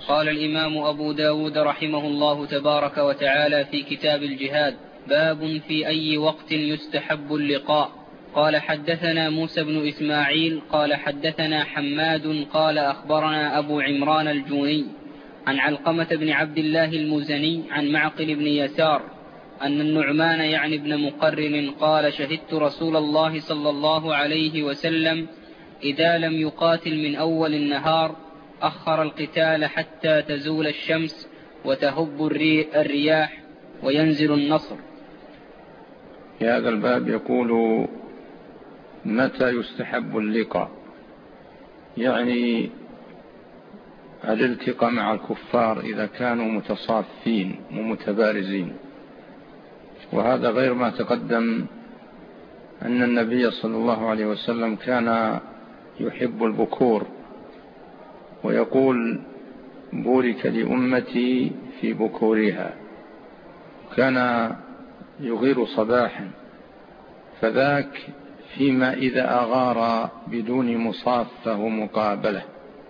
قال الإمام أبو داود رحمه الله تبارك وتعالى في كتاب الجهاد: باب في أي وقت يستحب اللقاء. قال حدثنا موسى بن إسماعيل قال حدثنا حماد قال أخبرنا أبو عمران الجوني عن علقمة بن عبد الله المزني عن معقل بن يسار أن النعمان يعني ابن مقرن قال: شهدت رسول الله صلى الله عليه وسلم إذا لم يقاتل من أول النهار أخر القتال حتى تزول الشمس وتهب الرياح وينزل النصر. في هذا الباب يقول: متى يستحب اللقاء؟ يعني الالتقاء مع الكفار إذا كانوا متصافين ومتبارزين. وهذا غير ما تقدم أن النبي صلى الله عليه وسلم كان يحب البكور ويقول: بورك لأمتي في بكورها. كان يغير صباحا، فذاك فيما إذا أغار بدون مصافة ومقابلة.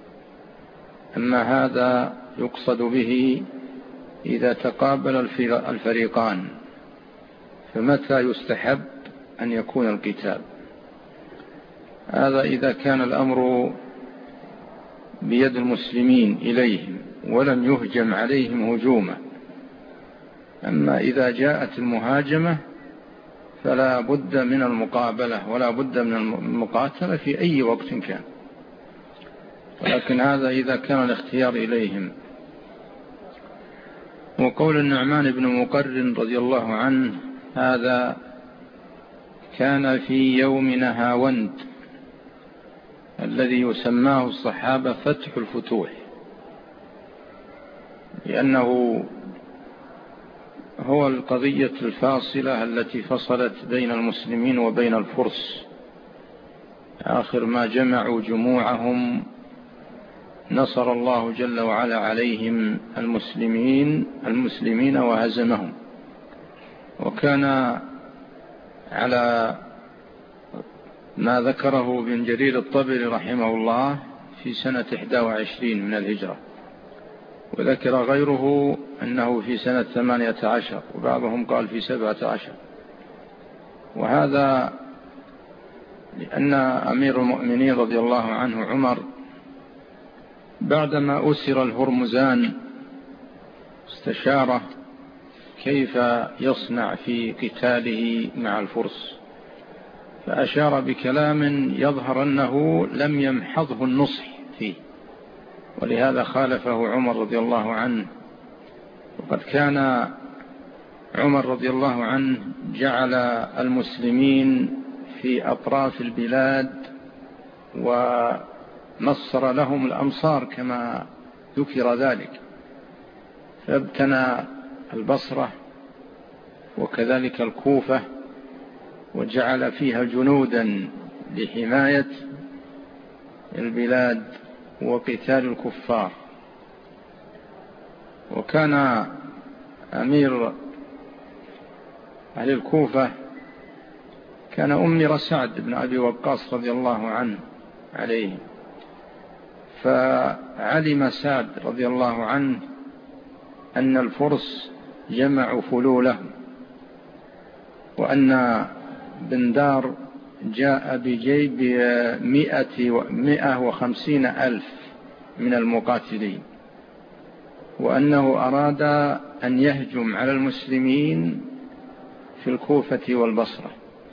أما هذا يقصد به إذا تقابل الفريقان، فمتى يستحب أن يكون القتال؟ هذا إذا كان الأمر بيد المسلمين إليهم ولم يهجم عليهم هجوما. أما إذا جاءت المهاجمة فلا بد من المقابلة ولا بد من المقاتلة في أي وقت كان، ولكن هذا إذا كان الاختيار إليهم. وقول النعمان بن مقرن رضي الله عنه هذا كان في يوم نهاوند الذي يسماه الصحابة فتح الفتوح، لأنه هو القضية الفاصلة التي فصلت بين المسلمين وبين الفرس. آخر ما جمعوا جموعهم نصر الله جل وعلا عليهم المسلمين وهزمهم. وكان على ما ذكره ابن جرير الطبري رحمه الله في سنة 21 من الهجرة، وذكر غيره أنه في سنة 18، وبعضهم قال في 17. وهذا لأن أمير المؤمنين رضي الله عنه عمر بعدما أسر الهرمزان استشاره كيف يصنع في قتاله مع الفرس، فأشار بكلام يظهر أنه لم يمحضه النصح فيه، ولهذا خالفه عمر رضي الله عنه. وقد كان عمر رضي الله عنه جعل المسلمين في أطراف البلاد ونصر لهم الأمصار كما ذكر ذلك، فابتنى البصرة وكذلك الكوفة وجعل فيها جنودا لحماية البلاد وقتال الكفار. وكان أمير أهل الكوفة كان أمير سعد بن أبي وقاص رضي الله عنه عليه، فعلم سعد رضي الله عنه أن الفرس جمعوا فلولهم، وأن بندار جاء بجيب 150,000 من المقاتلين، وأنه أراد أن يهجم على المسلمين في الكوفة والبصرة.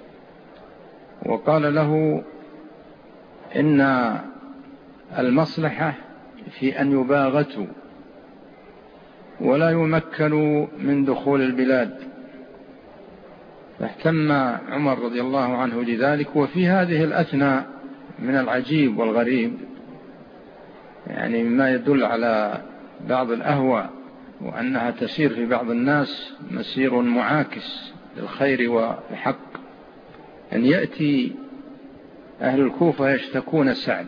وقال له إن المصلحة في أن يباغتوا ولا يمكنوا من دخول البلاد. فاهتم عمر رضي الله عنه لذلك. وفي هذه الأثناء من العجيب والغريب، يعني ما يدل على بعض الأهواء وأنها تسير في بعض الناس مسير معاكس للخير والحق، أن يأتي أهل الكوفة يشتكون سعد،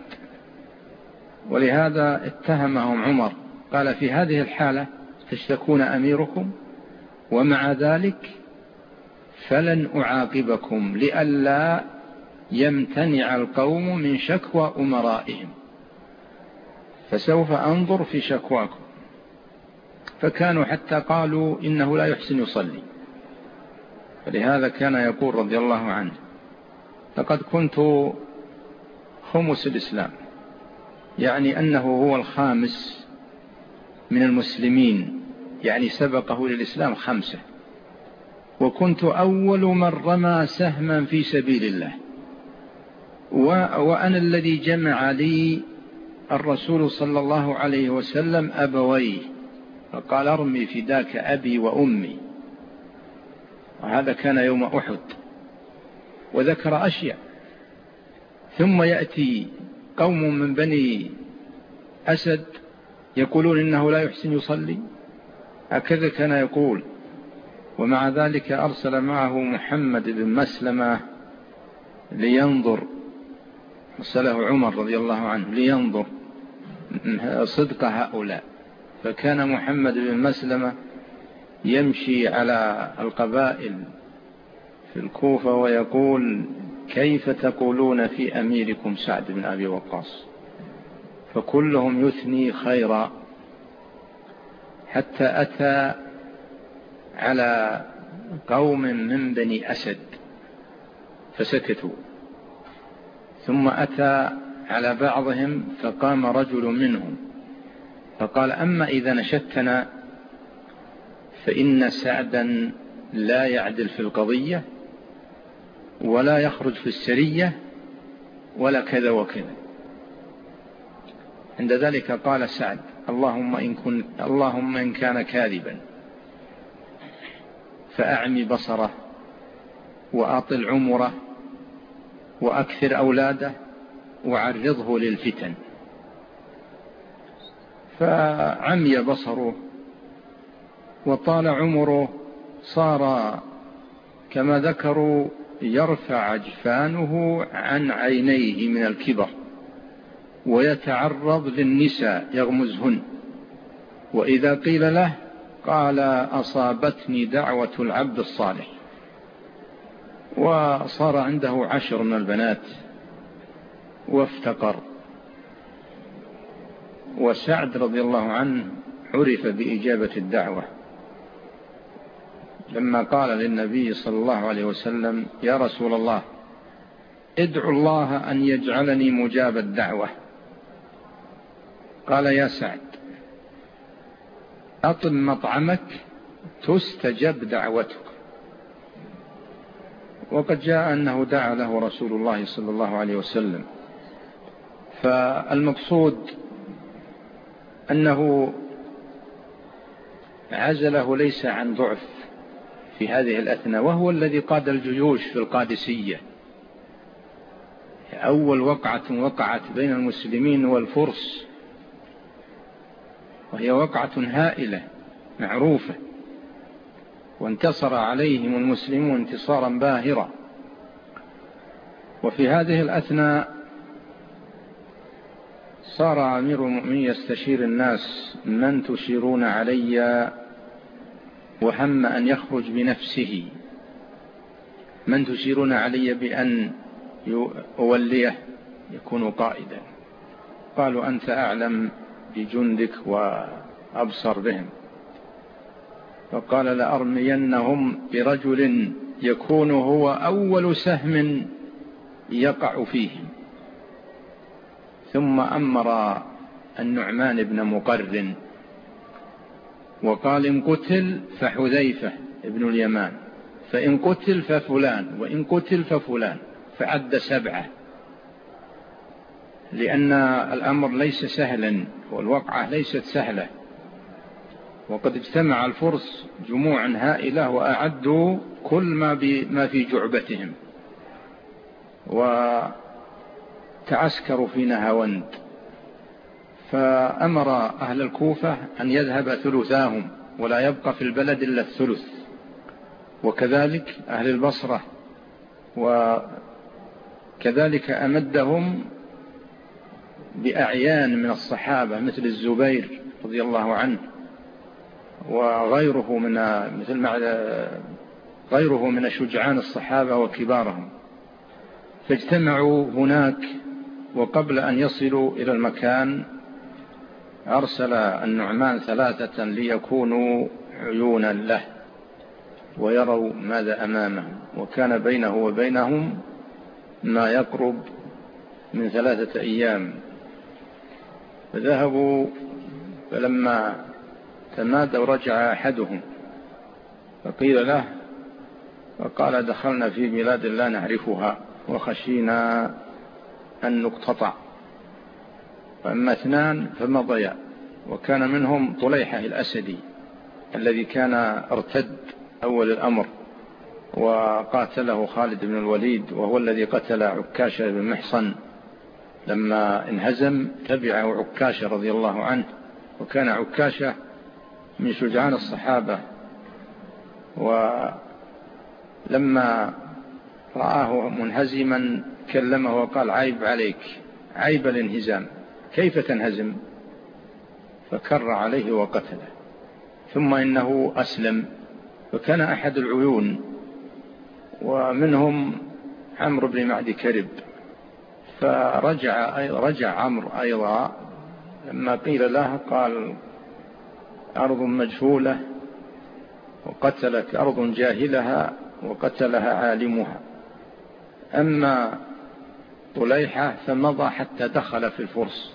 ولهذا اتهمهم عمر، قال: في هذه الحالة تشتكون أميركم، ومع ذلك فلن أعاقبكم لئلا يمتنع القوم من شكوى أمرائهم، فسوف أنظر في شكواكم. فكانوا حتى قالوا إنه لا يحسن يصلي. فلهذا كان يقول رضي الله عنه: لقد كنت خمس الإسلام، يعني أنه هو الخامس من المسلمين، يعني سبقه للإسلام 5، وكنت أول من رمى سهما في سبيل الله، وأنا الذي جمع لي الرسول صلى الله عليه وسلم أبويه، فقال: ارمي فداك أبي وأمي. وهذا كان يوم أحد. وذكر أشياء. ثم يأتي قوم من بني أسد يقولون إنه لا يحسن يصلي، هكذا كان يقول. ومع ذلك أرسل معه محمد بن مسلمة لينظر، أرسله عمر رضي الله عنه لينظر صدق هؤلاء. فكان محمد بن مسلمة يمشي على القبائل في الكوفة ويقول: كيف تقولون في أميركم سعد بن أبي وقاص؟ فكلهم يثني خيرا، حتى أتى على قوم من بني أسد فسكتوا، ثم أتى على بعضهم فقام رجل منهم فقال: أما إذا نشدتنا فإن سعدا لا يعدل في القضية ولا يخرج في السرية ولا كذا وكذا. عند ذلك قال سعد: اللهم إن كان كاذبا فأعمي بصره وأطل عمره وأكثر أولاده وعرضه للفتن. فعمي بصره وطال عمره، صار كما ذكروا يرفع جفانه عن عينيه من الكبر، ويتعرض للنساء يغمزهن، وإذا قيل له قال: أصابتني دعوة العبد الصالح. وصار عنده 10 من البنات وافتقر. وسعد رضي الله عنه عرف بإجابة الدعوة لما قال للنبي صلى الله عليه وسلم: يا رسول الله، ادعو الله أن يجعلني مجاب الدعوة. قال: يا سعد، أطم مطعمك تستجب دعوتك. وقد جاء أنه دعا له رسول الله صلى الله عليه وسلم. فالمقصود أنه عزله ليس عن ضعف في هذه الأثناء، وهو الذي قاد الجيوش في القادسية، أول وقعة وقعت بين المسلمين والفرس، وهي وقعة هائلة معروفة، وانتصر عليهم المسلمون انتصارا باهرا. وفي هذه الأثناء صار أمير المؤمنين يستشير الناس: من تشيرون علي؟ وهم أن يخرج بنفسه. من تشيرون علي بأن أوليه يكون قائدا؟ قالوا: أنت أعلم بجندك وأبصر بهم. فقال: لأرمينهم برجل يكون هو أول سهم يقع فيهم. ثم أمر النعمان بن مقرن وقال: إن قتل فحذيفة ابن اليمان، فإن قتل ففلان، وإن قتل ففلان. فعد 7، لأن الأمر ليس سهلا والوقعة ليست سهلة، وقد اجتمع الفرس جموعا هائلة وأعدوا كل ما في جعبتهم وتعسكروا في نهاوند. فأمر أهل الكوفة أن يذهب ثلثاهم ولا يبقى في البلد إلا الثلث، وكذلك أهل البصرة، وكذلك أمدهم بأعيان من الصحابة مثل الزبير رضي الله عنه وغيره من شجعان الصحابة وكبارهم. فاجتمعوا هناك، وقبل أن يصلوا إلى المكان أرسل النعمان 3 ليكونوا عيونا له ويروا ماذا أمامهم، وكان بينه وبينهم ما يقرب من 3 أيام. فذهبوا، فلما تمادوا رجع أحدهم فقيل له، فقال: دخلنا في بلاد لا نعرفها وخشينا أن نقتطع. فأما 2 فمضيا، وكان منهم طليحة الأسدي الذي كان ارتد أول الأمر وقاتله خالد بن الوليد، وهو الذي قتل عكاشة بن محصن. لما انهزم تبعه عكاشة رضي الله عنه، وكان عكاشة من شجعان الصحابة. ولما رآه منهزما كلمه وقال: عيب عليك، عيب الانهزام، كيف تنهزم؟ فكر عليه وقتله. ثم إنه أسلم، فكان أحد العيون، ومنهم عمرو بن معد كرب. فرجع عمرو أيضا، لما قيل له قال: أرض مجهولة وقتلت، أرض جاهلها وقتلها عالمها. أما طليحة فمضى حتى دخل في الفرس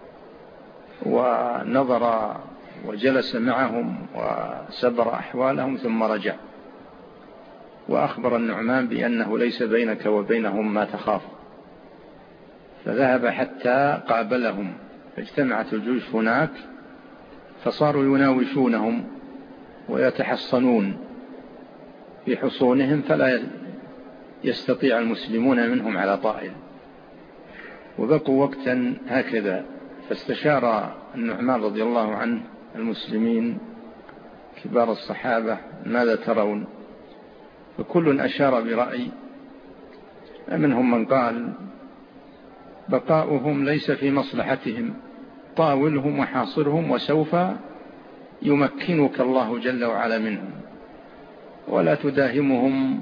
ونظر وجلس معهم وسبر أحوالهم، ثم رجع وأخبر النعمان بأنه ليس بينك وبينهم ما تخاف. فذهب حتى قابلهم، فاجتمعت الجيوش هناك، فصاروا يناوشونهم ويتحصنون في حصونهم، فلا يستطيع المسلمون منهم على طائل. وبقوا وقتا هكذا، فاستشار النعمان رضي الله عنه المسلمين كبار الصحابة: ماذا ترون؟ فكل أشار برأي. منهم من قال: بقاؤهم ليس في مصلحتهم، طاولهم وحاصرهم، وسوف يمكنك الله جل وعلا منهم، ولا تداهمهم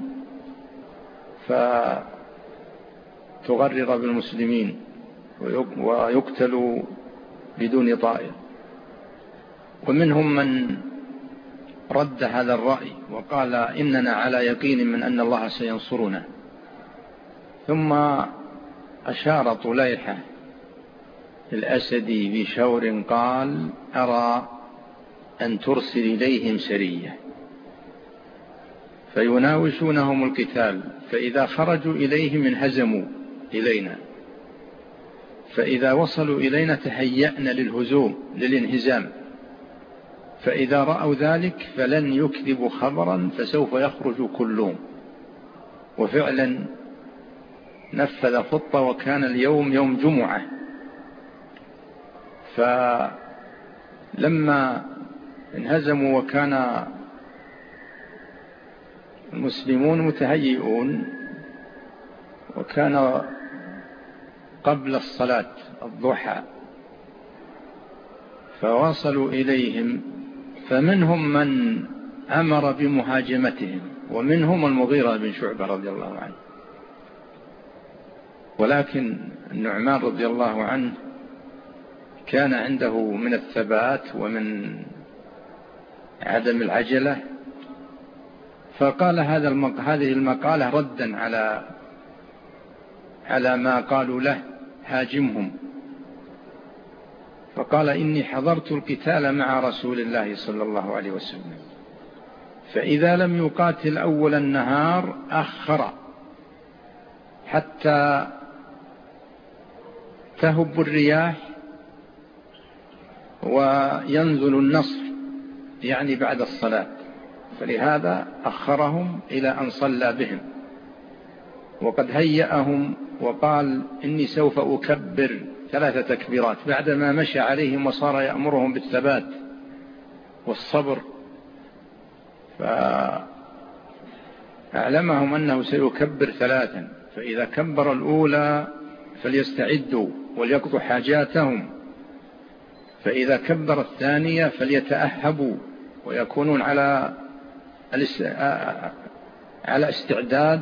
فتغرر بالمسلمين ويقتلوا بدون طائل. ومنهم من رد هذا الرأي وقال: إننا على يقين من أن الله سينصرنا. ثم أشار طليحة الأسدي بشور قال: أرى أن ترسل إليهم سرية فيناوشونهم القتال، فإذا خرجوا إليهم انهزموا إلينا، فإذا وصلوا إلينا تهيأنا للهزوم للانهزام، فإذا رأوا ذلك فلن يكذبوا خبرا فسوف يخرج كلهم. وفعلا نفذ خطة، وكان اليوم يوم جمعة. فلما انهزموا وكان المسلمون متهيئون، وكان قبل الصلاة الضحى، فواصلوا إليهم، فمنهم من أمر بمهاجمتهم، ومنهم المغيرة بن شعبة رضي الله عنه. ولكن النعمان رضي الله عنه كان عنده من الثبات ومن عدم العجلة، فقال هذه المقالة ردا على ما قالوا له: هاجمهم. فقال: إني حضرت القتال مع رسول الله صلى الله عليه وسلم، فإذا لم يقاتل أول النهار أخر حتى تهب الرياح وينزل النصر، يعني بعد الصلاة، فلهذا أخرهم إلى أن صلى بهم. وقد هيأهم وقال: إني سوف أكبر 3 تكبيرات، بعدما مشى عليهم وصار يأمرهم بالثبات والصبر، فأعلمهم أنه سيكبر 3، فإذا كبر الأولى فليستعدوا وليقضوا حاجاتهم، فإذا كبر الثانية فليتأهبوا ويكونون على استعداد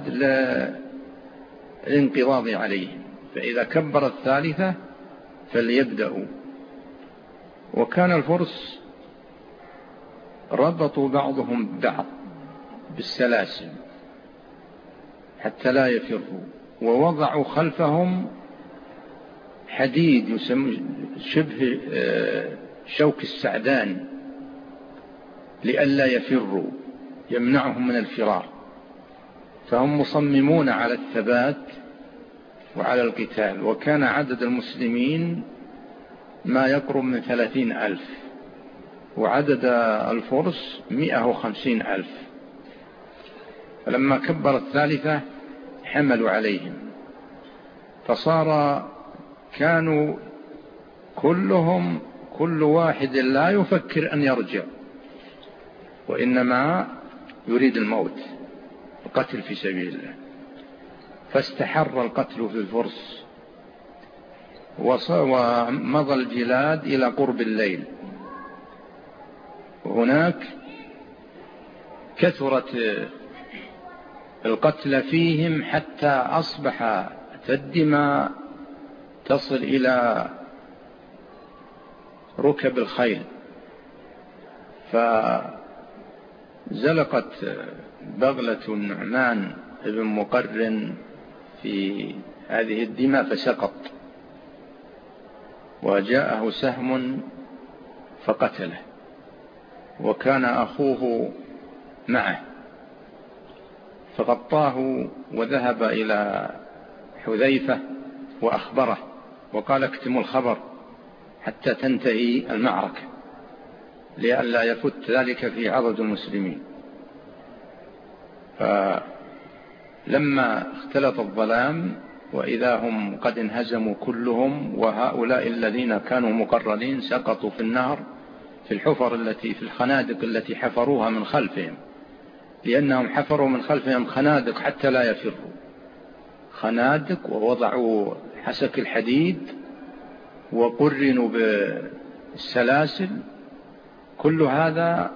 للانقضاض عليهم، فإذا كبر الثالثة فليبدأوا. وكان الفرس ربطوا بعضهم ببعض بالسلاسل حتى لا يفروا، ووضعوا خلفهم حديد يسمى شبه شوك السعدان لئلا يفروا، يمنعهم من الفرار. فهم مصممون على الثبات وعلى القتال. وكان عدد المسلمين ما يقرب من 30,000، وعدد الفرس 150,000. فلما كبر الثالثة حملوا عليهم، فصار كانوا كل واحد لا يفكر أن يرجع، وإنما يريد الموت، القتل في سبيل الله. فاستحر القتل في الفرس، ومضى الجلاد إلى قرب الليل، وهناك كثرت القتل فيهم حتى أصبح الدماء تصل إلى ركب الخيل. فزلقت بغلة النعمان بن مقرن في هذه الدماء فسقط، وجاءه سهم فقتله، وكان أخوه معه فغطاه وذهب إلى حذيفة وأخبره وقال اكتموا الخبر حتى تنتهي المعركة لئلا يفت ذلك في عضد المسلمين. فلما اختلط الظلام وإذا هم قد انهزموا كلهم، وهؤلاء الذين كانوا مقررين سقطوا في النهر في الحفر التي في الخنادق التي حفروها من خلفهم، لأنهم حفروا من خلفهم خنادق حتى لا يفروا، خنادق ووضعوا حسك الحديد وقرنوا بالسلاسل، كل هذا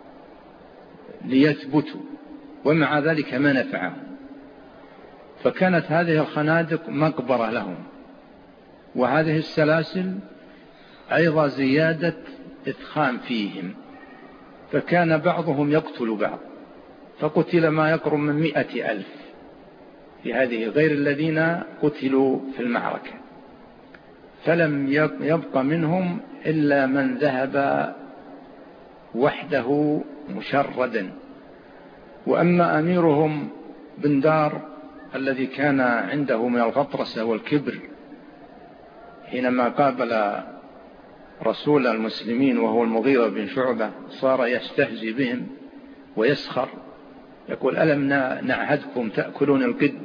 ليثبتوا، ومع ذلك ما نفعهم. فكانت هذه الخنادق مقبرة لهم، وهذه السلاسل أيضا زيادة إثخام فيهم، فكان بعضهم يقتل بعض، فقتل ما يقرب من 100,000 في هذه غير الذين قتلوا في المعركة. فلم يبق منهم إلا من ذهب وحده مشردا. وأما أميرهم بن دار الذي كان عنده من الغطرسة والكبر، حينما قابل رسول المسلمين وهو المغيرة بن شعبة صار يستهزئ بهم ويسخر، يقول ألم نعهدكم تأكلون القد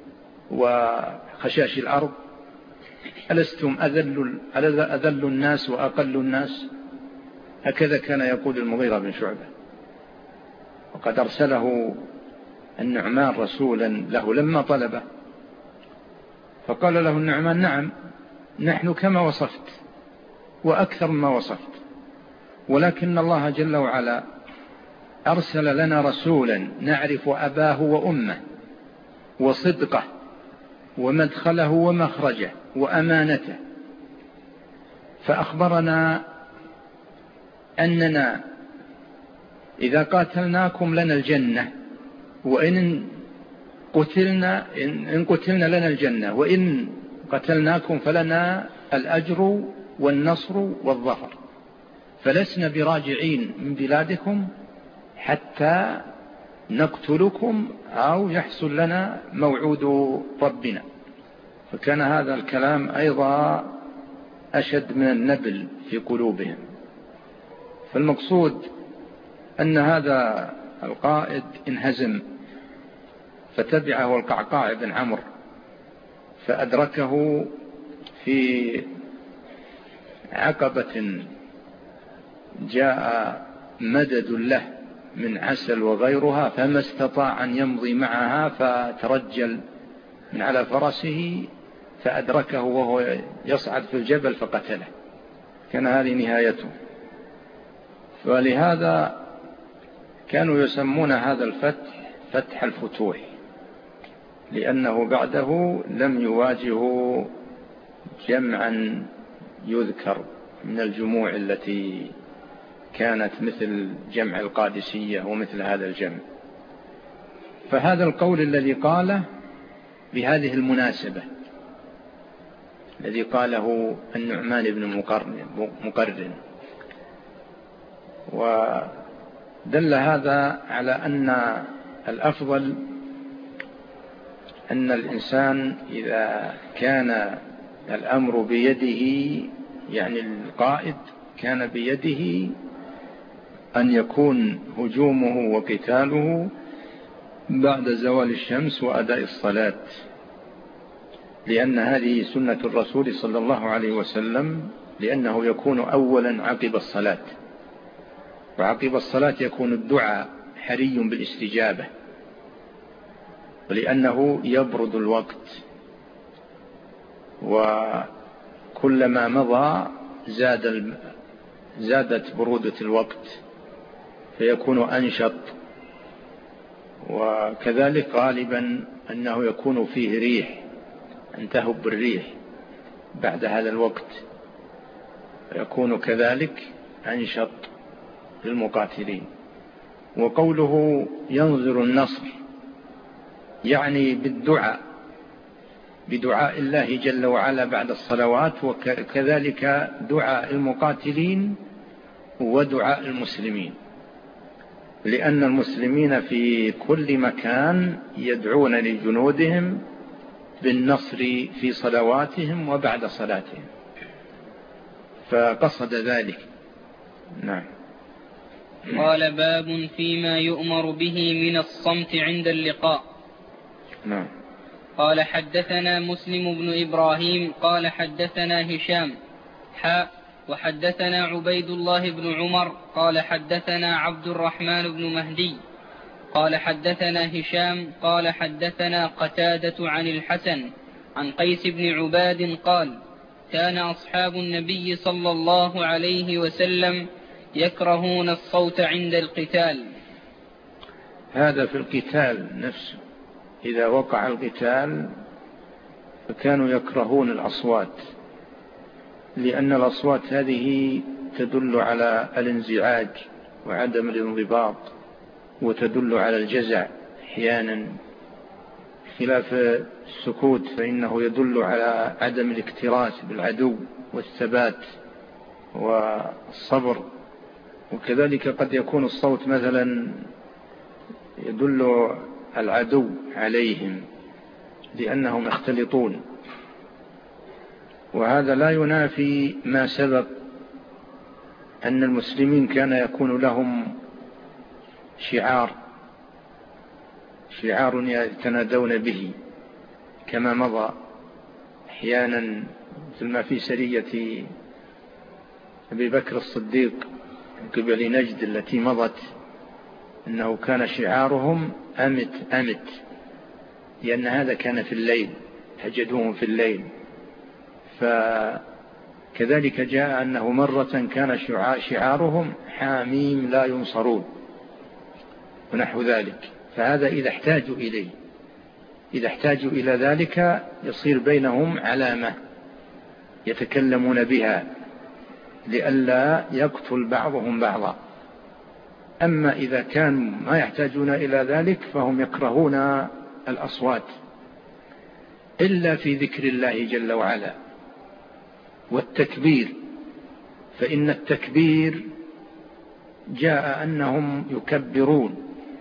وخشاش الأرض؟ ألستم أذل الناس وأقل الناس؟ هكذا كان يقول المغيرة بن شعبة. وقد أرسله النعمان رسولا له لما طلبه، فقال له النعمان نعم نحن كما وصفت وأكثر مما وصفت، ولكن الله جل وعلا أرسل لنا رسولا نعرف أباه وأمه وصدقه ومدخله ومخرجه وأمانته، فأخبرنا أننا إذا قاتلناكم لنا الجنة، وإن قتلنا لنا الجنة، وإن قتلناكم فلنا الأجر والنصر والظفر، فلسنا براجعين من بلادكم حتى نقتلكم أو يحصل لنا موعود ربنا. فكان هذا الكلام أيضا أشد من النبل في قلوبهم. فالمقصود أن هذا القائد انهزم، فتبعه القعقاع بن عمرو فأدركه في عقبة جاء مدد له من عسل وغيرها، فما استطاع أن يمضي معها، فترجل من على فرسه فأدركه وهو يصعد في الجبل فقتله. كان هذه نهايته. ولهذا كانوا يسمون هذا الفتح فتح الفتوح، لأنه بعده لم يواجهوا جمعا يذكر من الجموع التي كانت مثل جمع القادسية ومثل هذا الجمع. فهذا القول الذي قاله بهذه المناسبة الذي قاله النعمان بن مقرن، ودل هذا على أن الأفضل أن الإنسان إذا كان الأمر بيده، يعني القائد كان بيده أن يكون هجومه وقتاله بعد زوال الشمس وأداء الصلاة، لأن هذه سنة الرسول صلى الله عليه وسلم، لأنه يكون أولا عقب الصلاة، وعقب الصلاة يكون الدعاء حري بالاستجابة، ولأنه يبرد الوقت، وكلما مضى زادت برودة الوقت فيكون أنشط. وكذلك غالبا أنه يكون فيه ريح، أن تهب الريح بعد هذا الوقت، فيكون كذلك أنشط للمقاتلين. وقوله ينظر النصر يعني بدعاء الله جل وعلا بعد الصلوات، وكذلك دعاء المقاتلين ودعاء المسلمين، لأن المسلمين في كل مكان يدعون لجنودهم بالنصر في صلواتهم وبعد صلاتهم، فقصد ذلك. نعم. قال باب فيما يؤمر به من الصمت عند اللقاء. نعم. قال حدثنا مسلم بن إبراهيم قال حدثنا هشام وحدثنا عبيد الله بن عمر قال حدثنا عبد الرحمن بن مهدي قال حدثنا هشام قال حدثنا قتادة عن الحسن عن قيس بن عباد قال كان أصحاب النبي صلى الله عليه وسلم يكرهون الصوت عند القتال. هذا في القتال نفسه، إذا وقع القتال فكانوا يكرهون الأصوات، لأن الأصوات هذه تدل على الانزعاج وعدم الانضباط، وتدل على الجزع أحيانا، خلاف السكوت فإنه يدل على عدم الاكتراث بالعدو والثبات والصبر. وكذلك قد يكون الصوت مثلا يدل العدو عليهم لأنهم يختلطون، وهذا لا ينافي ما سبق أن المسلمين كان يكون لهم شعار يتنادون به كما مضى أحيانا، مثل ما في سرية أبي بكر الصديق من قبل نجد التي مضت، أنه كان شعارهم أمت أمت، لأن هذا كان في الليل، تجدوهم في الليل. فكذلك جاء أنه مرة كان شعارهم حاميم لا ينصرون ونحو ذلك. فهذا إذا احتاجوا إلى ذلك يصير بينهم علامة يتكلمون بها لئلا يقتل بعضهم بعضا. أما إذا كانوا ما يحتاجون إلى ذلك فهم يكرهون الأصوات إلا في ذكر الله جل وعلا والتكبير، فإن التكبير جاء أنهم يكبرون،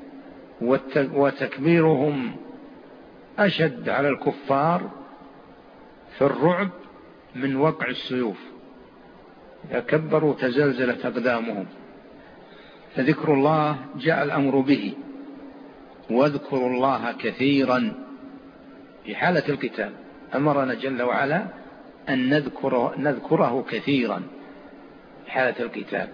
وتكبيرهم أشد على الكفار في الرعب من وقع السيوف، إذا كبروا تزلزلت أقدامهم. فذكر الله جاء الأمر به، واذكروا الله كثيرا في حالة القتال، أمرنا جل وعلا أن نذكره كثيرا في حالة القتال.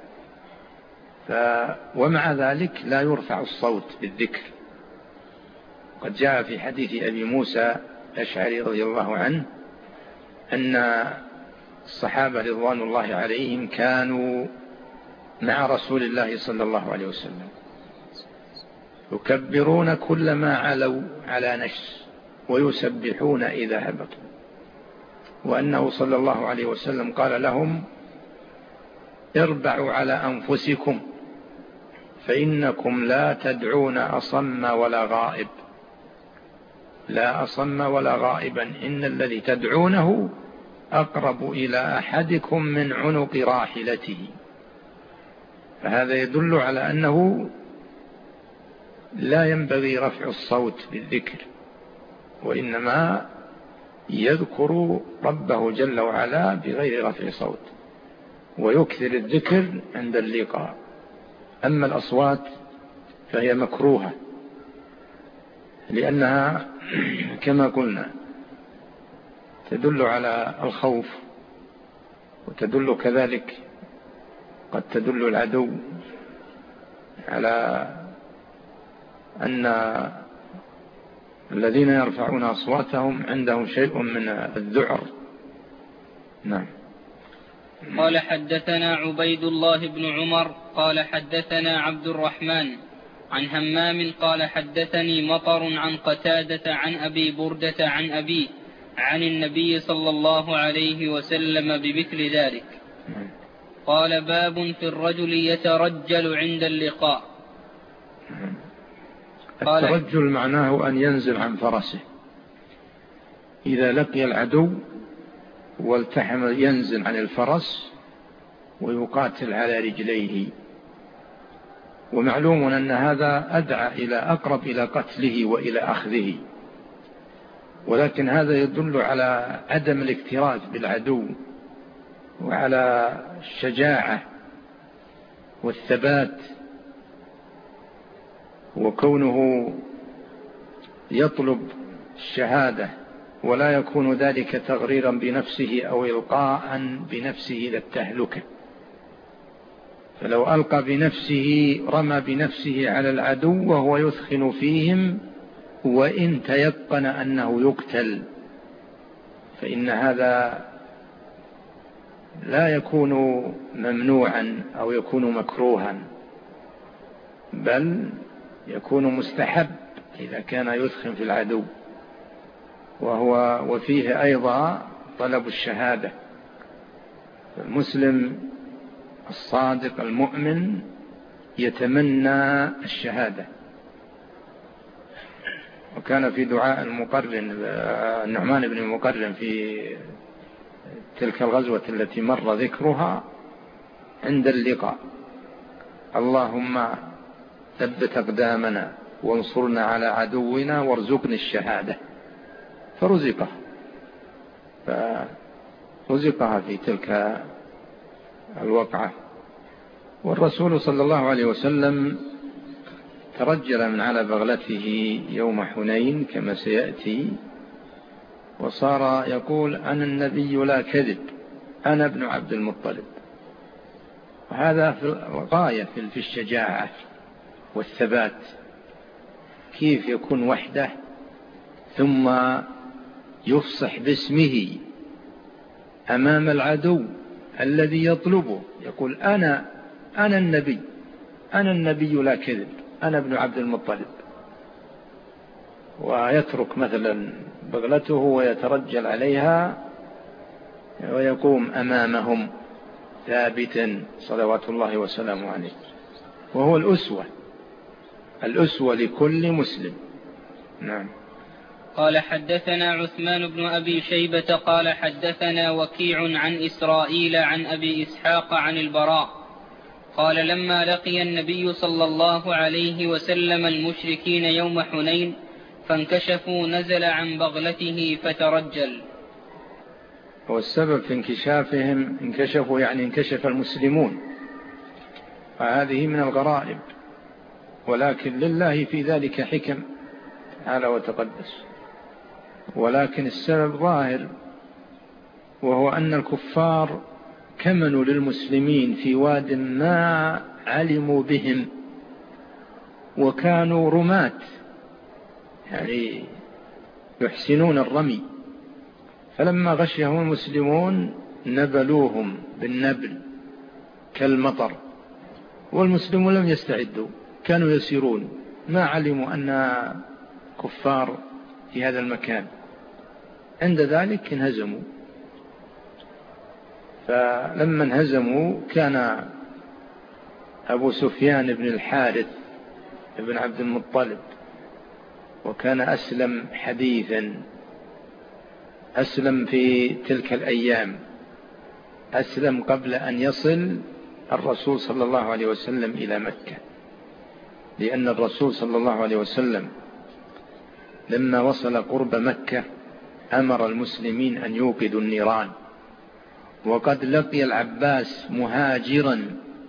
ومع ذلك لا يرفع الصوت بالذكر. قد جاء في حديث أبي موسى الأشعري رضي الله عنه أن الصحابة رضوان الله عليهم كانوا مع رسول الله صلى الله عليه وسلم يكبرون كلما علوا على نشز ويسبحون إذا هبطوا، وأنه صلى الله عليه وسلم قال لهم اربعوا على أنفسكم فإنكم لا تدعون أصم ولا غائب، لا أصم ولا غائبا، إن الذي تدعونه أقرب إلى أحدكم من عنق راحلته. فهذا يدل على أنه لا ينبغي رفع الصوت بالذكر، وإنما يذكر ربه جل وعلا بغير رفع صوت، ويكثر الذكر عند اللقاء. أما الأصوات فهي مكروهة، لأنها كما قلنا تدل على الخوف، وتدل كذلك قد تدل العدو على أن الذين يرفعون أصواتهم عندهم شيء من الذعر. نعم. قال حدثنا عبيد الله بن عمر قال حدثنا عبد الرحمن عن همام قال حدثني مطر عن قتادة عن أبي بردة عن أبي عن النبي صلى الله عليه وسلم بمثل ذلك. قال باب في الرجل يترجل عند اللقاء. الترجل معناه أن ينزل عن فرسه إذا لقي العدو والتحم، ينزل عن الفرس ويقاتل على رجليه. ومعلوم أن هذا أدعى إلى أقرب إلى قتله وإلى أخذه، ولكن هذا يدل على عدم الاكتراث بالعدو وعلى الشجاعة والثبات، وكونه يطلب الشهادة ولا يكون ذلك تغريرا بنفسه أو إلقاء بنفسه إلى التهلكة. فلو ألقى بنفسه رمى بنفسه على العدو وهو يثخن فيهم وإن تيقن أنه يقتل، فإن هذا لا يكون ممنوعا أو يكون مكروها، بل يكون مستحب إذا كان يثخن في العدو. وفيه أيضا طلب الشهادة. المسلم الصادق المؤمن يتمنى الشهادة. وكان في دعاء النعمان بن المقرن في تلك الغزوة التي مر ذكرها عند اللقاء: اللهم ثبت أقدامنا وانصرنا على عدونا وارزقنا الشهادة. فرزقها في تلك الوقعة. والرسول صلى الله عليه وسلم ترجل من على بغلته يوم حنين كما سيأتي، وصار يقول: أنا النبي لا كذب، أنا ابن عبد المطلب. وهذا في الغاية في الشجاعة والثبات. كيف يكون وحده ثم يفصح باسمه أمام العدو الذي يطلبه، يقول: أنا النبي، أنا النبي لا كذب، أنا ابن عبد المطلب. ويترك مثلا بغلته ويترجل عليها ويقوم أمامهم ثابتا صلوات الله وسلامه عليه. وهو الأسوة لكل مسلم. نعم. قال حدثنا عثمان بن أبي شيبة قال حدثنا وكيع عن إسرائيل عن أبي إسحاق عن البراء قال: لما لقي النبي صلى الله عليه وسلم المشركين يوم حنين فانكشفوا نزل عن بغلته فترجل. والسبب في انكشافهم، انكشفوا يعني انكشف المسلمون، وهذه من الغرائب، ولكن لله في ذلك حكم تعالى وتقدس. ولكن السبب ظاهر، وهو أن الكفار كمنوا للمسلمين في واد ما علموا بهم، وكانوا رماة يعني يحسنون الرمي، فلما غشهم المسلمون نبلوهم بالنبل كالمطر، والمسلمون لم يستعدوا، كانوا يسيرون ما علموا أن كفار في هذا المكان. عند ذلك انهزموا. فلما انهزموا كان أبو سفيان بن الحارث بن عبد المطلب، وكان أسلم حديثا، أسلم في تلك الأيام، أسلم قبل أن يصل الرسول صلى الله عليه وسلم إلى مكة، لأن الرسول صلى الله عليه وسلم لما وصل قرب مكة أمر المسلمين أن يوقدوا النيران، وقد لقي العباس مهاجرا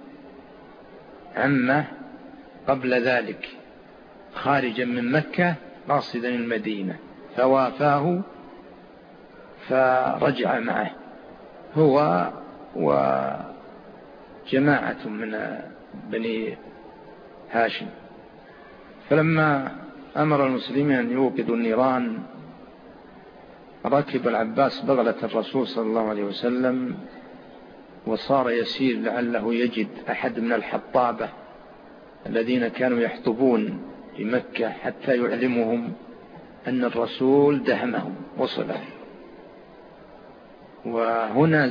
عمه قبل ذلك خارجا من مكة قاصدا المدينة، فوافاه فرجع معه هو وجماعة من بني هاشم. فلما أمر المسلمين أن يوقدوا النيران ركب العباس بغلة الرسول صلى الله عليه وسلم وصار يسير لعله يجد أحد من الحطابة الذين كانوا يحطبون في مكة حتى يعلمهم أن الرسول دهمهم وصله. وهنا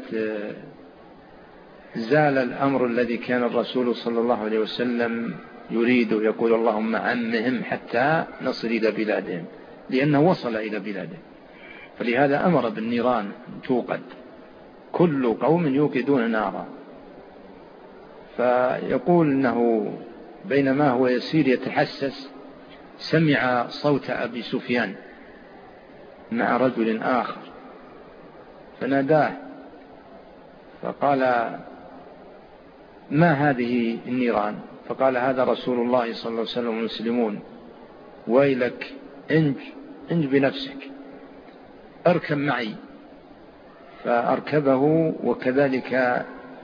زال الأمر الذي كان الرسول صلى الله عليه وسلم يريد، يقول اللهم عمهم حتى نصل إلى بلادهم، لأنه وصل إلى بلادهم. فلهذا أمر بالنيران توقد، كل قوم يوقدون نارا. فيقول أنه بينما هو يسير يتحسس سمع صوت أبي سفيان مع رجل آخر فناداه فقال ما هذه النيران؟ فقال هذا رسول الله صلى الله عليه وسلم والمسلمون، ويلك انج بنفسك، اركب معي. فأركبه، وكذلك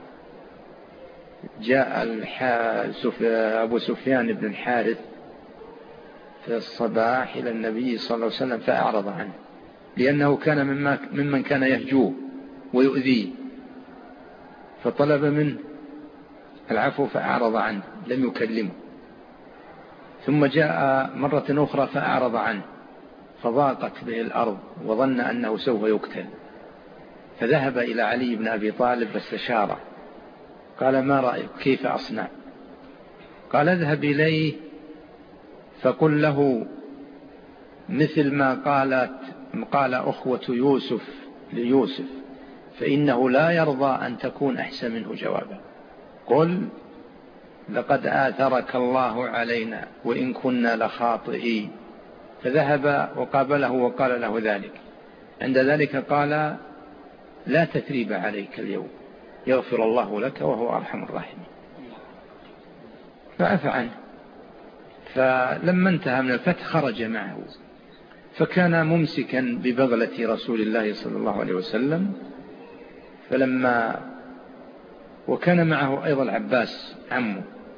جاء أبو سفيان بن الحارث في الصباح إلى النبي صلى الله عليه وسلم فأعرض عنه، لأنه كان ممن كان يهجوه ويؤذيه، فطلب منه العفو فأعرض عنه لم يكلمه. ثم جاء مرة أخرى فأعرض عنه، فضاقت به الأرض وظن أنه سوف يقتل، فذهب إلى علي بن أبي طالب فاستشاره، قال ما رأيك كيف أصنع؟ قال اذهب إليه فقل له مثل ما قال أخوة يوسف ليوسف، فإنه لا يرضى أن تكون أحسن منه جوابا. قل لقد آثرك الله علينا وإن كنا لخاطئين. فذهب وقابله وقال له ذلك. عند ذلك قال لا تثريب عليك اليوم، يغفر الله لك وهو أرحم الراحمين. فعفى عنه. فلما انتهى من الفتح خرج معه، فكان ممسكا ببغلة رسول الله صلى الله عليه وسلم. وكان معه أيضا العباس عمه.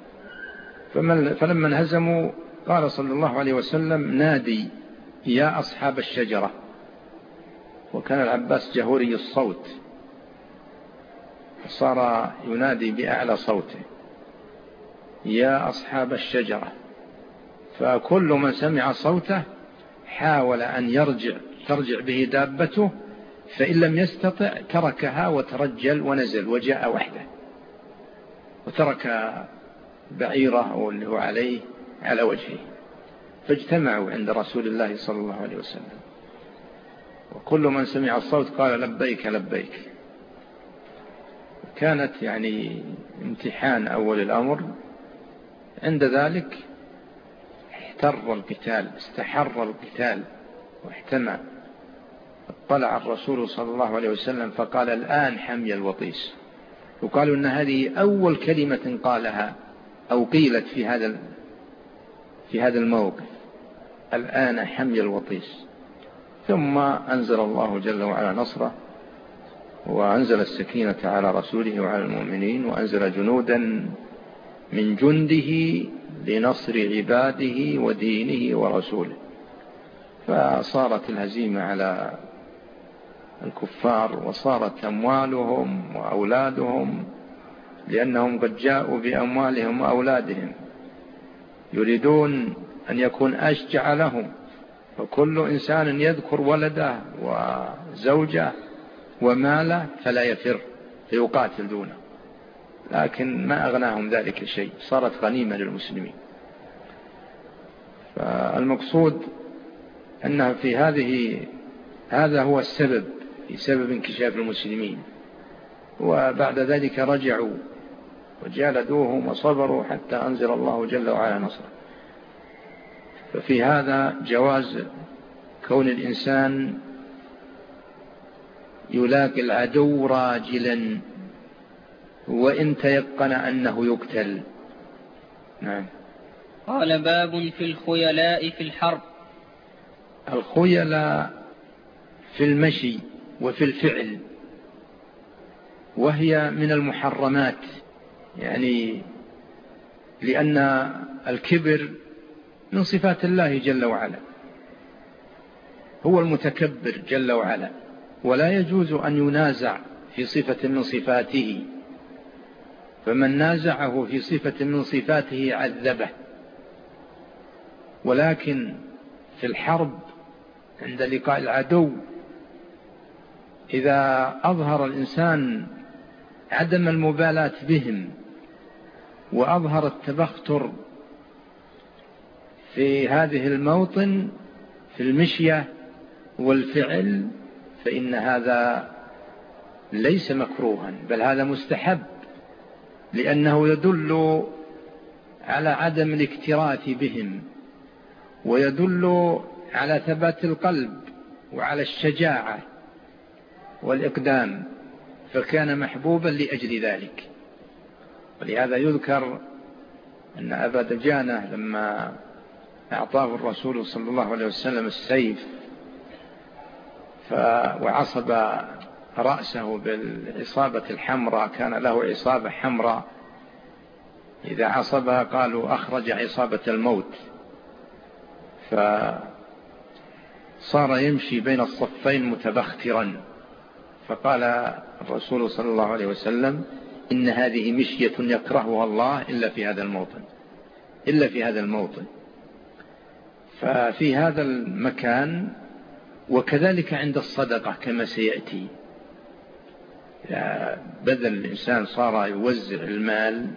فلما انهزموا قال صلى الله عليه وسلم نادي يا أصحاب الشجرة. وكان العباس جهوري الصوت، فصار ينادي بأعلى صوته يا أصحاب الشجرة. فكل من سمع صوته حاول أن ترجع به دابته، فإن لم يستطع تركها وترجل ونزل وجاء وحده، وترك بعيره واللي هو عليه على وجهه. فاجتمعوا عند رسول الله صلى الله عليه وسلم، وكل من سمع الصوت قال لبيك لبيك. كانت يعني امتحان أول الأمر. عند ذلك استحر القتال واحتمى. طلع الرسول صلى الله عليه وسلم فقال الآن حمي الوطيس. وقالوا أن هذه أول كلمة قالها أو قيلت في هذا الموقف، الآن حمي الوطيس. ثم أنزل الله جل وعلا نصره، وأنزل السكينة على رسوله وعلى المؤمنين، وأنزل جنودا من جنده لنصر عباده ودينه ورسوله. فصارت الهزيمة على الكفار، وصارت أموالهم وأولادهم، لأنهم قد جاءوا بأموالهم وأولادهم يريدون أن يكون أشجع لهم، فكل إنسان يذكر ولده وزوجه ومال فلا يفر فيقاتل دونه، لكن ما أغناهم ذلك شيء، صارت غنيمة للمسلمين. فالمقصود أنها في هذا هو السبب، في سبب انكشاف المسلمين، وبعد ذلك رجعوا وجالدوهم وصبروا حتى أنزل الله جل وعلا نصره. ففي هذا جواز كون الإنسان يلاقي العدو راجلا وإن تيقن أنه يقتل. نعم. قال باب في الخيلاء في الحرب. الخيلاء في المشي وفي الفعل، وهي من المحرمات، يعني لأن الكبر من صفات الله جل وعلا، هو المتكبر جل وعلا، ولا يجوز أن ينازع في صفة من صفاته، فمن نازعه في صفة من صفاته عذبه. ولكن في الحرب عند لقاء العدو إذا أظهر الإنسان عدم المبالاة بهم وأظهر التبختر في هذه الموطن في المشية والفعل، فإن هذا ليس مكروها، بل هذا مستحب، لأنه يدل على عدم الاكتراث بهم، ويدل على ثبات القلب وعلى الشجاعة والإقدام، فكان محبوبا لأجل ذلك. ولهذا يذكر أن أبا دجانة لما أعطاه الرسول صلى الله عليه وسلم السيف وعصب رأسه بالعصابة الحمراء، كان له عصابة حمراء إذا عصبها قالوا أخرج عصابة الموت، فصار يمشي بين الصفين متبخترا، فقال الرسول صلى الله عليه وسلم إن هذه مشية يكرهها الله إلا في هذا الموطن. ففي هذا المكان، وكذلك عند الصدقة كما سيأتي، بدل الإنسان صار يوزع المال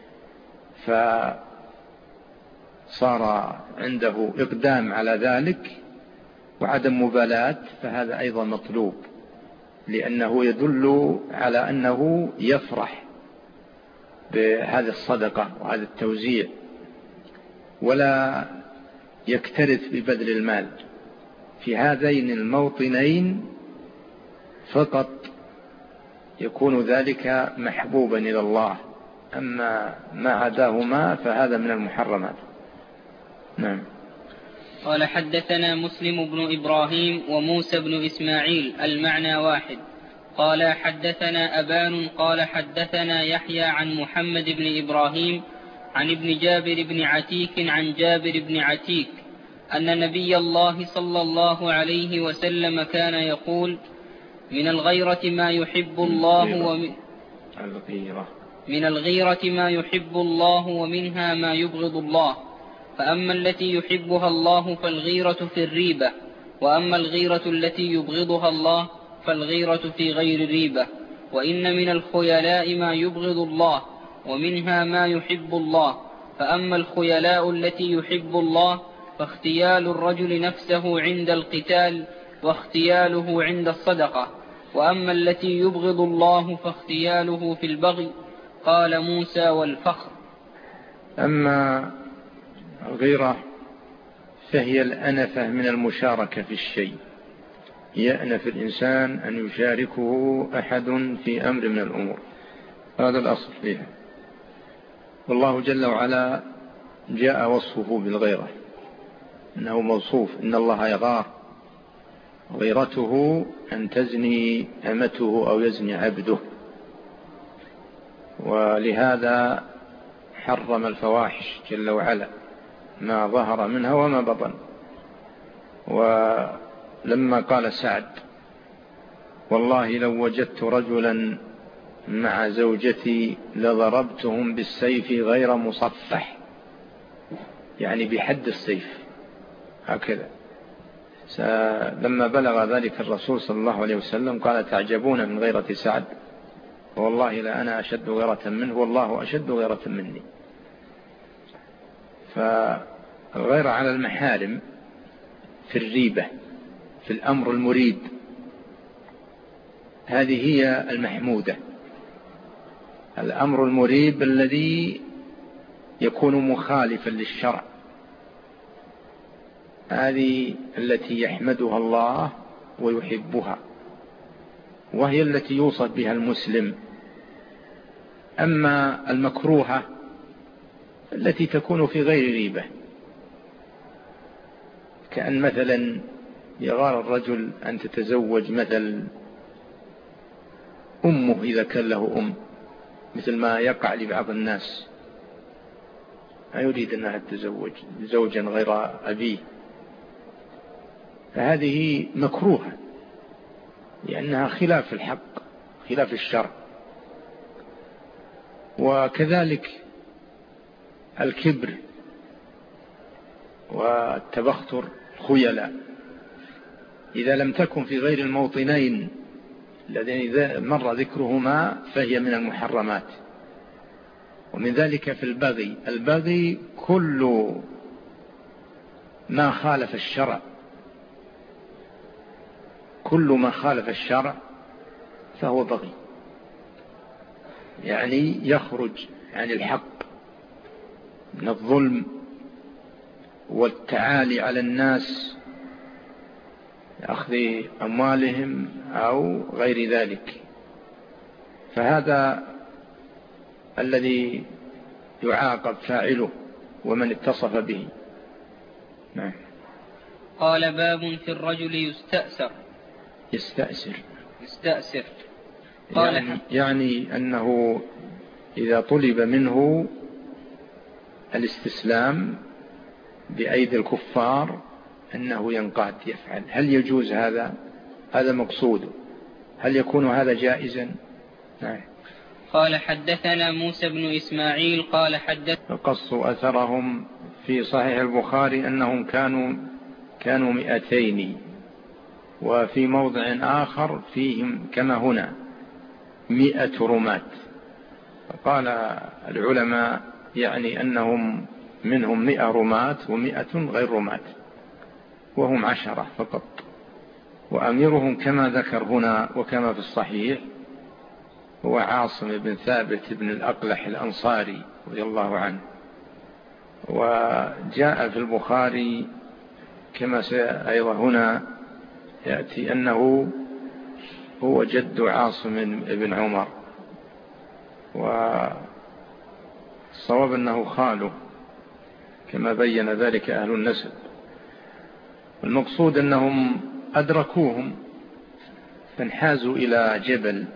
فصار عنده إقدام على ذلك وعدم مبالاة، فهذا أيضا مطلوب، لأنه يدل على أنه يفرح بهذه الصدقة وهذا التوزيع، ولا يكترث ببذل المال. في هذين الموطنين فقط يكون ذلك محبوبا إلى الله، أما ما عداهما فهذا من المحرمات. نعم. قال حدثنا مسلم بن إبراهيم وموسى بن إسماعيل المعنى واحد. قال حدثنا أبان قال حدثنا يحيى عن محمد بن إبراهيم عن ابن جابر بن عتيك عن جابر بن عتيك أن نبي الله صلى الله عليه وسلم كان يقول من الغيرة ما يحب الله ومنها ما يبغض الله، فأما التي يحبها الله فالغيرة في الريبة، وأما الغيرة التي يبغضها الله فالغيرة في غير الريبة. وإن من الخيلاء ما يبغض الله ومنها ما يحب الله، فأما الخيلاء التي يحب الله فاختيال الرجل نفسه عند القتال واختياله عند الصدقة، وأما التي يبغض الله فاختياله في البغي. قال موسى والفخر. أما الغيرة فهي الأنفة من المشاركة في الشيء، يأنف الإنسان أن يشاركه أحد في أمر من الأمور، هذا الأصل فيها. والله جل وعلا جاء وصفه بالغيرة، إنه موصوف إن الله يغار، غيرته أن تزني أمته أو يزني عبده، ولهذا حرم الفواحش جل وعلا ما ظهر منها وما بطن. ولما قال سعد والله لو وجدت رجلا مع زوجتي لضربتهم بالسيف غير مصفح، يعني بحد السيف هكذا، لما بلغ ذلك الرسول صلى الله عليه وسلم قال تعجبون من غيرة سعد والله لا أنا أشد غيرة منه والله أشد غيرة مني. فالغيرة على المحارم في الريبة في الأمر المريب هذه هي المحمودة. الأمر المريب الذي يكون مخالفا للشرع هذه التي يحمدها الله ويحبها وهي التي يوصف بها المسلم. أما المكروهة التي تكون في غير ريبة كأن مثلا يغار الرجل أن تتزوج مثل أمه إذا كان له مثل ما يقع لبعض الناس ما يريد أنها تتزوج زوجا غير أبيه فهذه مكروهة لأنها خلاف الحق خلاف الشرع. وكذلك الكبر والتبختر خيلاء إذا لم تكن في غير الموطنين الذين مر ذكرهما فهي من المحرمات. ومن ذلك في البغي كل ما خالف الشرع كل ما خالف الشرع فهو بغي يعني يخرج عن الحق من الظلم والتعالي على الناس أخذ أموالهم أو غير ذلك. فهذا الذي يعاقب فاعله ومن اتصف به. نعم. قال باب في الرجل يستأسر قال يعني أنه إذا طلب منه الاستسلام بأيدي الكفار أنه ينقاد يفعل. هل يجوز هذا مقصود؟ هل يكون هذا جائزا؟ نعم. قال حدثنا موسى بن إسماعيل قال قصوا أثرهم في صحيح البخاري أنهم كانوا 200 وفي موضع آخر فيهم كما هنا 100 رماة. قال العلماء يعني أنهم منهم 100 رماة و100 غير رماة وهم 10 فقط. وأميرهم كما ذكر هنا وكما في الصحيح هو عاصم بن ثابت بن الأقلح الأنصاري رضي الله عنه. وجاء في البخاري كما أيضا هنا يأتي أنه هو جد عاصم بن عمر والصواب أنه خاله كما بين ذلك أهل النسب. المقصود أنهم أدركوهم فانحازوا إلى جبل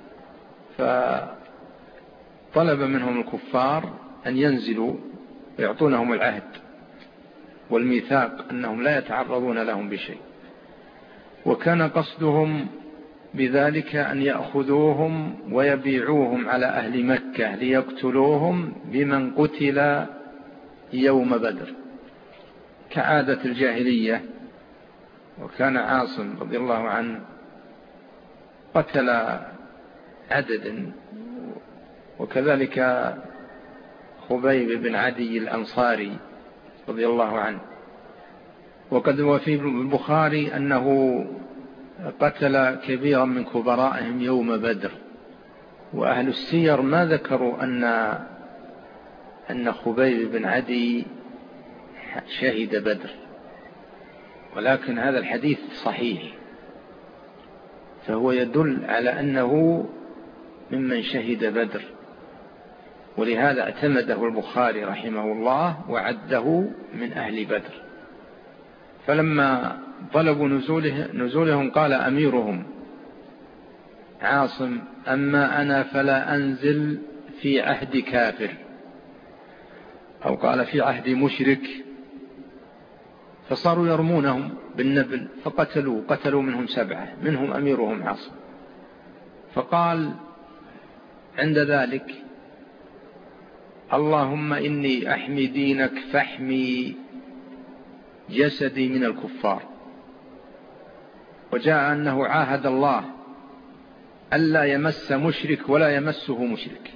فطلب منهم الكفار أن ينزلوا ويعطونهم العهد والميثاق أنهم لا يتعرضون لهم بشيء. وكان قصدهم بذلك أن يأخذوهم ويبيعوهم على أهل مكة ليقتلوهم بمن قتل يوم بدر كعادة الجاهلية. وكان عاصم رضي الله عنه قتل عددا وكذلك خبيب بن عدي الأنصاري رضي الله عنه. وقد وفي البخاري أنه قتل كبيرا من كبرائهم يوم بدر. وأهل السير ما ذكروا أن خبيب بن عدي شهد بدر ولكن هذا الحديث صحيح فهو يدل على أنه ممن شهد بدر. ولهذا اعتمده البخاري رحمه الله وعده من أهل بدر. فلما طلبوا نزولهم قال أميرهم عاصم أما أنا فلا أنزل في عهد كافر أو قال في عهد مشرك. فصاروا يرمونهم بالنبل قتلوا منهم 7 منهم أميرهم عاصم. فقال عند ذلك اللهم إني أحمي دينك فاحمي جسدي من الكفار. وجاء أنه عاهد الله ألا يمس مشرك ولا يمسه مشرك،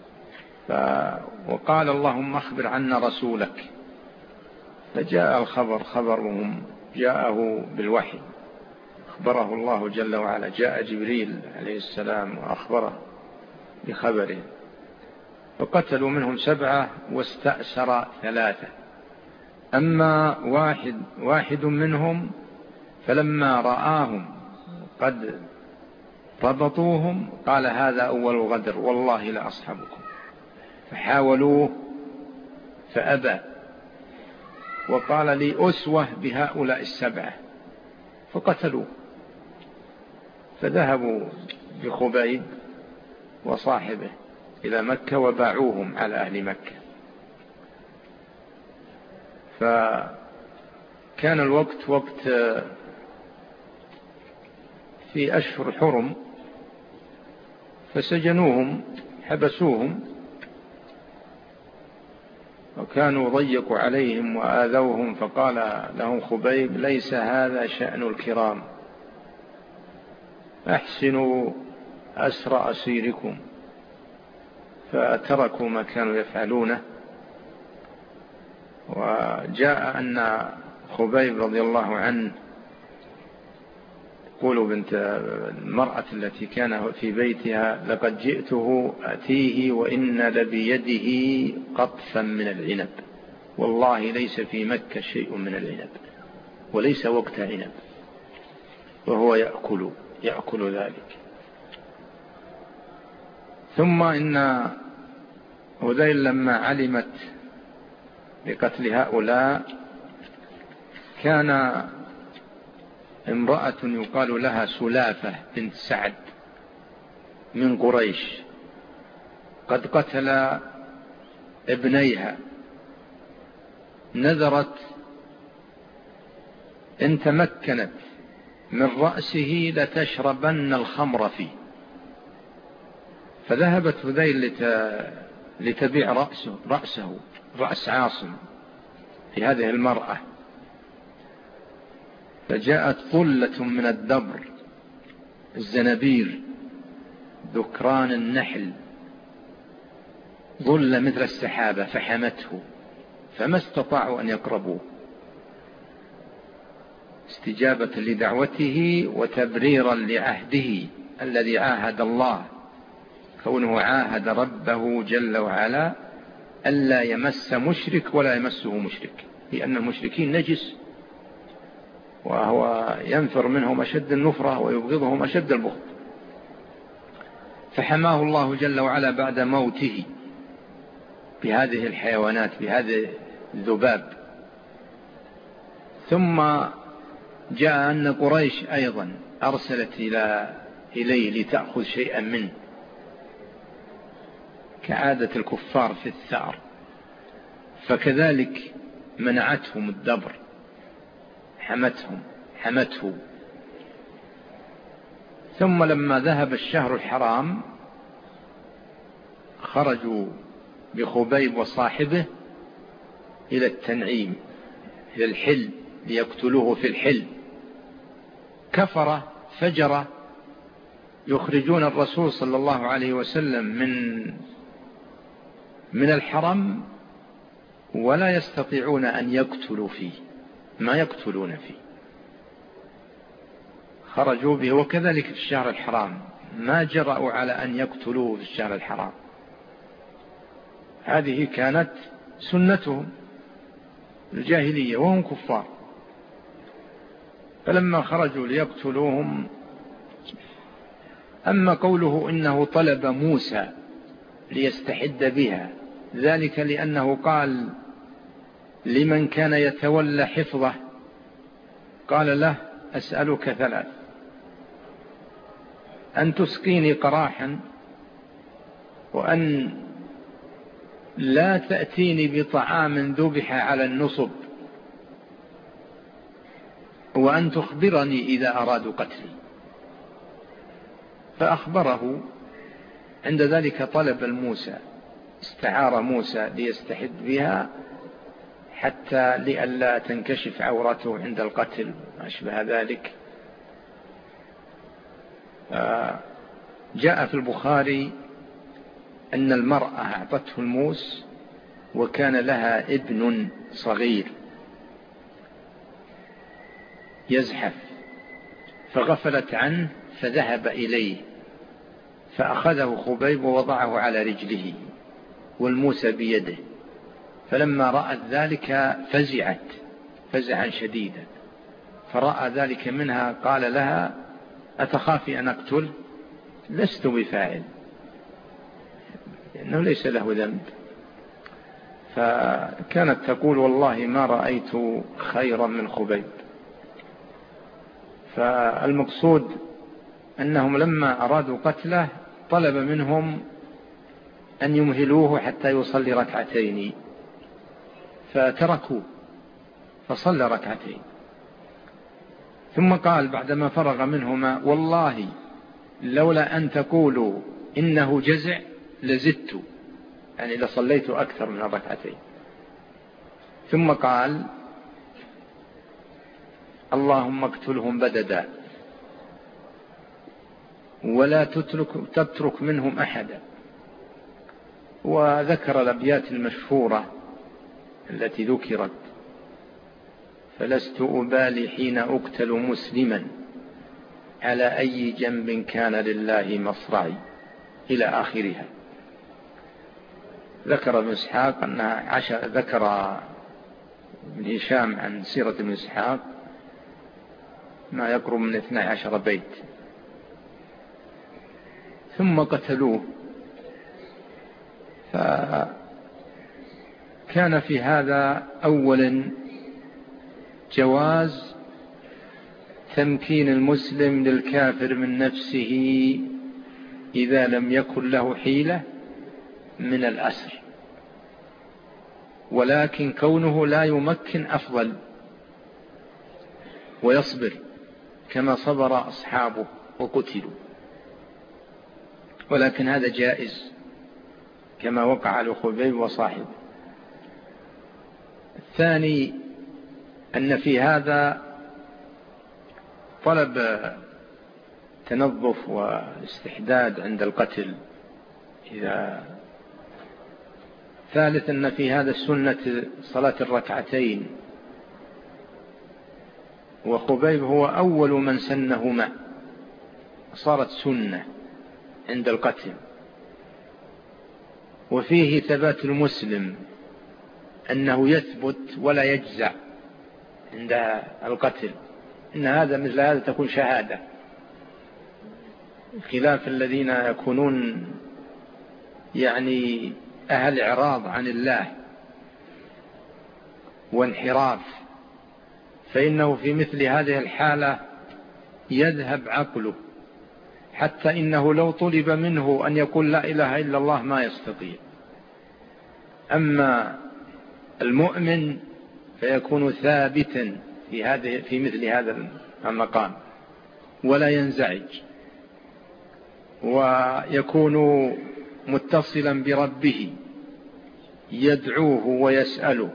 وقال اللهم أخبر عنا رسولك، فجاء الخبر خبرهم جاءه بالوحي، أخبره الله جل وعلا، جاء جبريل عليه السلام وأخبره بخبره، فقتلوا منهم 7 واستأسر 3. أما واحد منهم فلما رآهم قد ربطوهم قال هذا أول غدر والله لأصحابكم، فحاولوه فأبى، وقال لي أسوة بهؤلاء 7 فقتلوه. فذهبوا بخبيب وصاحبه إلى مكة وباعوهم على أهل مكة. فكان الوقت وقت في أشهر حرم، فسجنوهم حبسوهم، وكانوا ضيقوا عليهم وآذوهم، فقال لهم خبيب ليس هذا شأن الكرام، أحسنوا أسر أسيركم. فتركوا ما كانوا يفعلونه. وجاء أن خبيب رضي الله عنه يقول بنت المرأة التي كان في بيتها لقد جئته أتيه وإن لبيده قطفا من العنب، والله ليس في مكة شيء من العنب وليس وقت عنب، وهو يأكل ذلك. ثم إن هذيل لما علمت بقتل هؤلاء كان امرأة يقال لها سلافة بنت سعد من قريش قد قتل ابنيها، نذرت إن تمكنت من رأسه لتشربن الخمر فيه. فذهبت هذيل لتبيع رأس عاصم في هذه المرأة، فجاءت طلة من الدبر الزنبير ذكران النحل، ظل مثل السحابة، فحمته فما استطاعوا أن يقربوه استجابة لدعوته وتبريرا لعهده الذي عاهد الله، كونه عاهد ربه جل وعلا ألا يمس مشرك ولا يمسه مشرك، لأن المشركين نجس وهو ينفر منهم أشد النفرة ويبغضهم أشد البغض. فحماه الله جل وعلا بعد موته بهذه الحيوانات، بهذه الذباب. ثم جاء أن قريش أيضا أرسلت إليه لتأخذ شيئا منه كعادة الكفار في الثأر، فكذلك منعتهم الدبر، حمته. ثم لما ذهب الشهر الحرام خرجوا بخبيب وصاحبه إلى التنعيم، إلى الحل، ليقتلوه في الحل. كفر فجر يخرجون الرسول صلى الله عليه وسلم من الحرم ولا يستطيعون أن يقتلوا فيه ما يقتلون فيه، خرجوا به. وكذلك في الشهر الحرام ما جرأوا على أن يقتلوه في الشهر الحرام، هذه كانت سنتهم الجاهلية وهم كفار. فلما خرجوا ليقتلوهم، أما قوله إنه طلب موسى ليستحد بها، ذلك لأنه قال لمن كان يتولى حفظه، قال له أسألك 3: أن تسقيني قراحا، وأن لا تأتيني بطعام ذبح على النصب، وأن تخبرني إذا أرادوا قتلي. فأخبره. عند ذلك طلب الموسى، استعار موسى ليستحد بها حتى لئلا تنكشف عورته عند القتل ما أشبه ذلك. جاء في البخاري أن المرأة أعطته الموس وكان لها ابن صغير يزحف، فغفلت عنه فذهب إليه فأخذه خبيب ووضعه على رجله والموس بيده، فلما رأت ذلك فزعت فزعا شديدا، فرأى ذلك منها قال لها: أتخافي أن أقتل؟ لست بفاعل، لأنه ليس له ذنب. فكانت تقول: والله ما رأيت خيرا من خبيب. فالمقصود أنهم لما أرادوا قتله طلب منهم أن يمهلوه حتى يصلي ركعتين، فتركوه فصلى ركعتين، ثم قال بعدما فرغ منهما: والله لولا أن تقولوا إنه جزع لزدت، يعني لصليت أكثر من ركعتين. ثم قال: اللهم اقتلهم بددا ولا تترك منهم أحدا. وذكر الأبيات المشهورة التي ذكرت: فلست أبالي حين أقتل مسلما على أي جنب كان لله مصرعي، إلى آخرها. ذكر ابن إسحاق أنها ذكر ابن هشام عن سيرة ابن إسحاق ما يقرب من 12 بيت. ثم قتلوه. فكان في هذا أولا جواز تمكين المسلم للكافر من نفسه إذا لم يكن له حيلة من الأسر، ولكن كونه لا يمكن أفضل ويصبر كما صبر أصحابه وقتلوا، ولكن هذا جائز كما وقع لخبيب وصاحبه. الثاني أن في هذا طلب تنظف واستحداد عند القتل. ثالث أن في هذا السنة صلاة الركعتين، وخبيب هو أول من سنهما، صارت سنة عند القتل. وفيه ثبات المسلم أنه يثبت ولا يجزع عند القتل، إن هذا مثل هذا تكون شهادة، خلاف الذين يكونون يعني أهل إعراض عن الله وانحراف، فإنه في مثل هذه الحالة يذهب عقله، حتى إنه لو طلب منه أن يقول لا إله إلا الله ما يستطيع. أما المؤمن فيكون ثابتا في مثل هذا المقام ولا ينزعج، ويكون متصلا بربه يدعوه ويسأله.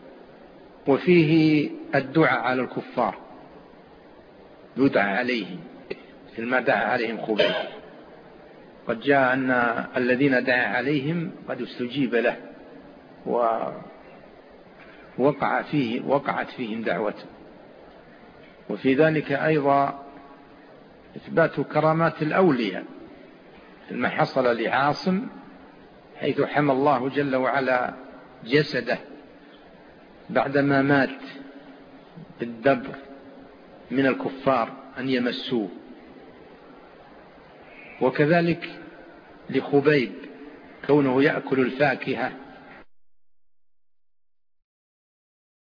وفيه الدعاء على الكفار، يدعى عليهم مثل ما دعا عليهم خبيب. قد جاء أن الذين دعا عليهم قد استجيب له وقعت فيهم دعوته. وفي ذلك أيضا إثبات كرامات الأولياء، ما حصل لعاصم حيث حمى الله جل وعلا جسده بعدما مات بالدبر من الكفار أن يمسوه. وكذلك لخبيب كونه يأكل الفاكهة